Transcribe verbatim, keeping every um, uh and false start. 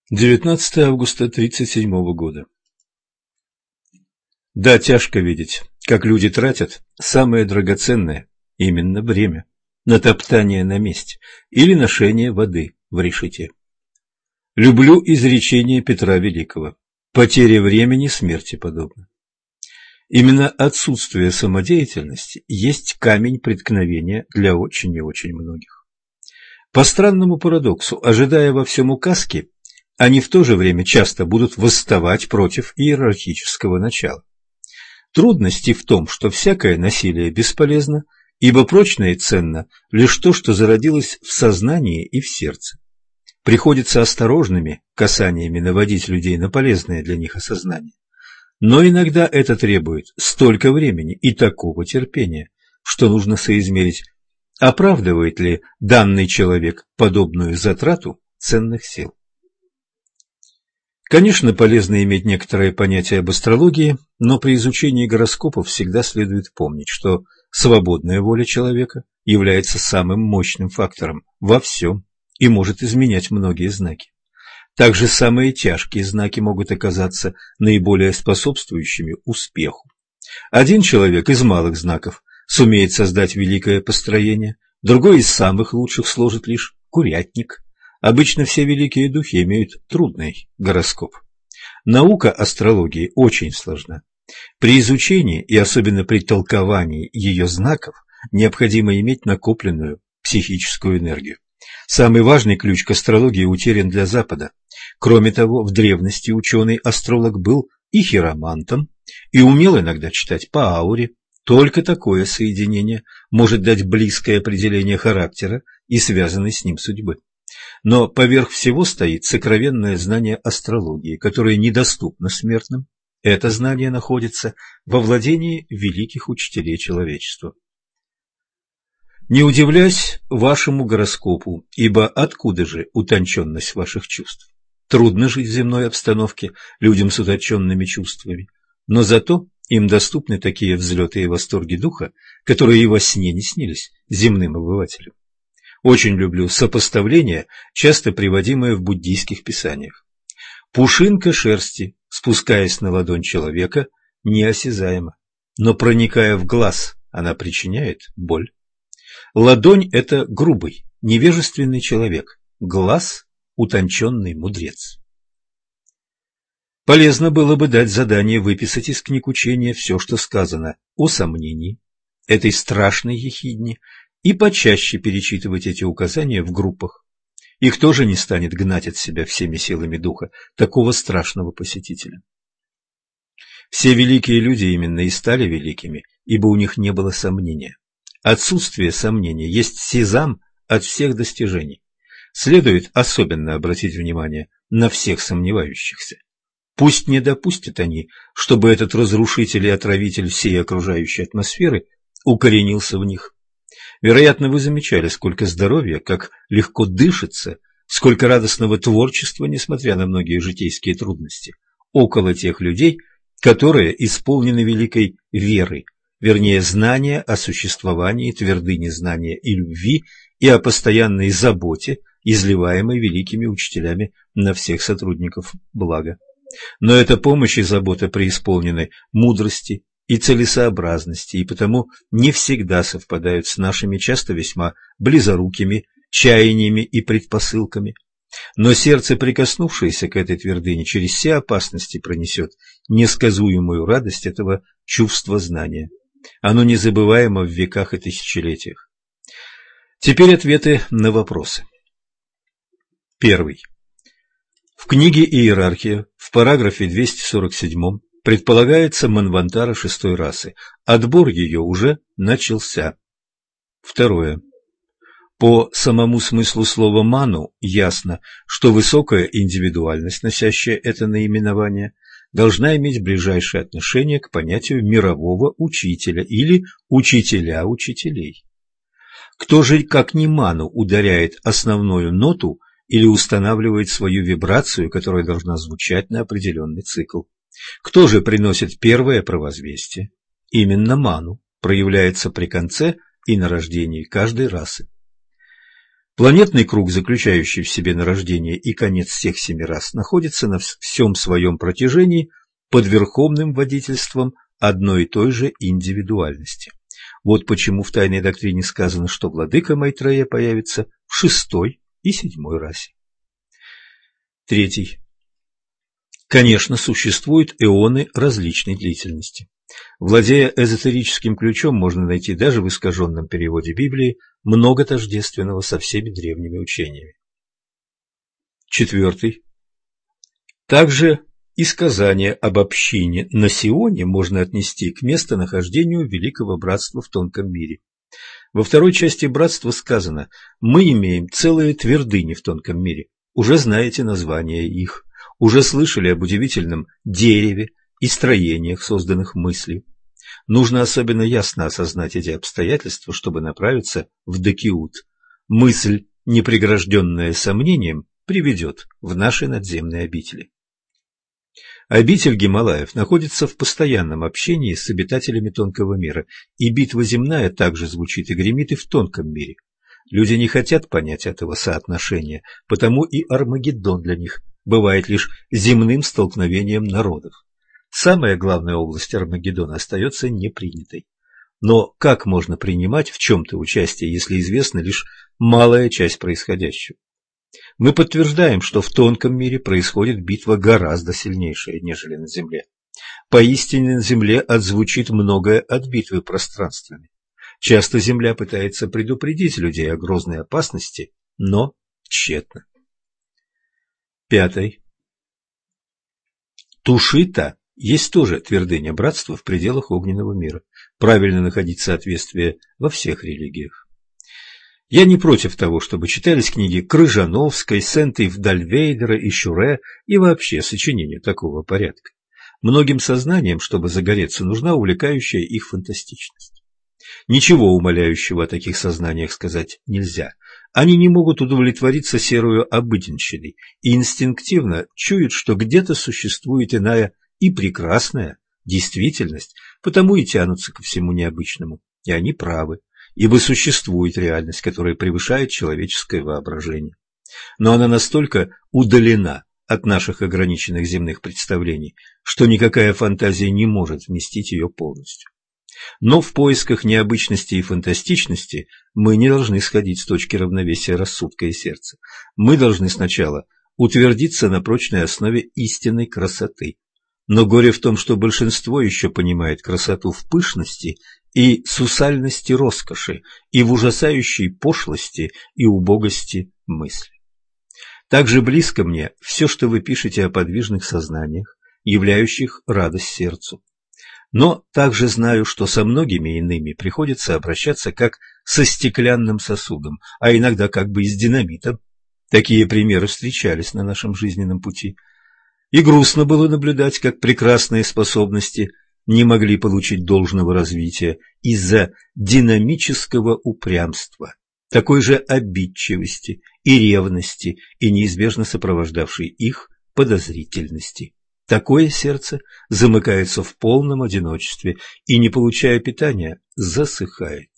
девятнадцатое августа тридцать седьмого года. Да, тяжко видеть, как люди тратят самое драгоценное, именно время, на топтание на месте или ношение воды в решете. Люблю изречение Петра Великого: «Потеря времени смерти подобна». Именно отсутствие самодеятельности есть камень преткновения для очень и очень многих. По странному парадоксу, ожидая во всем указки, они в то же время часто будут восставать против иерархического начала. Трудности в том, что всякое насилие бесполезно, ибо прочно и ценно лишь то, что зародилось в сознании и в сердце. Приходится осторожными касаниями наводить людей на полезное для них осознание. Но иногда это требует столько времени и такого терпения, что нужно соизмерить, оправдывает ли данный человек подобную затрату ценных сил. Конечно, полезно иметь некоторое понятие об астрологии, но при изучении гороскопов всегда следует помнить, что свободная воля человека является самым мощным фактором во всем и может изменять многие знаки. Также самые тяжкие знаки могут оказаться наиболее способствующими успеху. Один человек из малых знаков сумеет создать великое построение, другой из самых лучших сложит лишь курятник. Обычно все великие духи имеют трудный гороскоп. Наука астрологии очень сложна. При изучении и особенно при толковании ее знаков необходимо иметь накопленную психическую энергию. Самый важный ключ к астрологии утерян для Запада. Кроме того, в древности ученый-астролог был и хиромантом, и умел иногда читать по ауре. Только такое соединение может дать близкое определение характера и связанной с ним судьбы. Но поверх всего стоит сокровенное знание астрологии, которое недоступно смертным. Это знание находится во владении великих учителей человечества. Не удивляйся вашему гороскопу, ибо откуда же утонченность ваших чувств? Трудно жить в земной обстановке людям с утонченными чувствами, но зато им доступны такие взлеты и восторги духа, которые и во сне не снились земным обывателям. Очень люблю сопоставления, часто приводимые в буддийских писаниях. Пушинка шерсти, спускаясь на ладонь человека, неосязаема, но проникая в глаз, она причиняет боль. Ладонь – это грубый, невежественный человек, глаз – утонченный мудрец. Полезно было бы дать задание выписать из книг учения все, что сказано о сомнении, этой страшной ехидне, и почаще перечитывать эти указания в группах. И кто же не станет гнать от себя всеми силами духа такого страшного посетителя? Все великие люди именно и стали великими, ибо у них не было сомнения. Отсутствие сомнения есть сезам от всех достижений. Следует особенно обратить внимание на всех сомневающихся. Пусть не допустят они, чтобы этот разрушитель и отравитель всей окружающей атмосферы укоренился в них. Вероятно, вы замечали, сколько здоровья, как легко дышится, сколько радостного творчества, несмотря на многие житейские трудности, около тех людей, которые исполнены великой верой, вернее, знания о существовании твердыни знания и любви и о постоянной заботе, изливаемой великими учителями на всех сотрудников блага. Но эта помощь и забота преисполнены мудрости и целесообразности, и потому не всегда совпадают с нашими часто весьма близорукими чаяниями и предпосылками. Но сердце, прикоснувшееся к этой твердыне, через все опасности пронесет несказуемую радость этого чувства знания. Оно незабываемо в веках и тысячелетиях. Теперь ответы на вопросы. Первый. В книге «Иерархия» в параграфе двести сорок семь предполагается манвантара шестой расы. Отбор ее уже начался. Второе. По самому смыслу слова «ману» ясно, что высокая индивидуальность, носящая это наименование, должна иметь ближайшее отношение к понятию мирового учителя или учителя учителей. Кто же, как не ману, ударяет основную ноту или устанавливает свою вибрацию, которая должна звучать на определенный цикл? Кто же приносит первое провозвестие? Именно ману проявляется при конце и на рождении каждой расы. Планетный круг, заключающий в себе нарождение и конец всех семи рас, находится на всем своем протяжении под верховным водительством одной и той же индивидуальности. Вот почему в тайной доктрине сказано, что владыка Майтрея появится в шестой и седьмой расе. Третий. Конечно, существуют эоны различной длительности. Владея эзотерическим ключом, можно найти даже в искаженном переводе Библии много тождественного со всеми древними учениями. Четвертый. Также и сказание об общине на Сионе можно отнести к местонахождению Великого Братства в тонком мире. Во второй части Братства сказано: «Мы имеем целые твердыни в тонком мире, уже знаете названия их, уже слышали об удивительном дереве и строениях, созданных мыслью». Нужно особенно ясно осознать эти обстоятельства, чтобы направиться в Дакиут. Мысль, не прегражденная сомнением, приведет в наши надземные обители. Обитель Гималаев находится в постоянном общении с обитателями тонкого мира, и битва земная также звучит и гремит и в тонком мире. Люди не хотят понять этого соотношения, потому и Армагеддон для них бывает лишь земным столкновением народов. Самая главная область Армагеддона остается непринятой. Но как можно принимать в чем-то участие, если известна лишь малая часть происходящего? Мы подтверждаем, что в тонком мире происходит битва гораздо сильнейшая, нежели на Земле. Поистине на Земле отзвучит многое от битвы пространственной. Часто Земля пытается предупредить людей о грозной опасности, но тщетно. Пятый. Тушита есть тоже твердыня братства в пределах огненного мира. Правильно находить соответствие во всех религиях. Я не против того, чтобы читались книги Крыжановской, Сент-Ив-Дальвейдера и Шюре и вообще сочинения такого порядка. Многим сознаниям, чтобы загореться, нужна увлекающая их фантастичность. Ничего умаляющего о таких сознаниях сказать нельзя. Они не могут удовлетвориться серою обыденщиной и инстинктивно чуют, что где-то существует иная и прекрасная действительность, потому и тянутся ко всему необычному. И они правы, ибо существует реальность, которая превышает человеческое воображение. Но она настолько удалена от наших ограниченных земных представлений, что никакая фантазия не может вместить ее полностью. Но в поисках необычности и фантастичности мы не должны сходить с точки равновесия рассудка и сердца. Мы должны сначала утвердиться на прочной основе истинной красоты. Но горе в том, что большинство еще понимает красоту в пышности и сусальности роскоши, и в ужасающей пошлости и убогости мысли. Также близко мне все, что вы пишете о подвижных сознаниях, являющих радость сердцу. Но также знаю, что со многими иными приходится обращаться как со стеклянным сосудом, а иногда как бы и с динамитом. Такие примеры встречались на нашем жизненном пути. И грустно было наблюдать, как прекрасные способности не могли получить должного развития из-за динамического упрямства, такой же обидчивости и ревности, и неизбежно сопровождавшей их подозрительности. Такое сердце замыкается в полном одиночестве и, не получая питания, засыхает.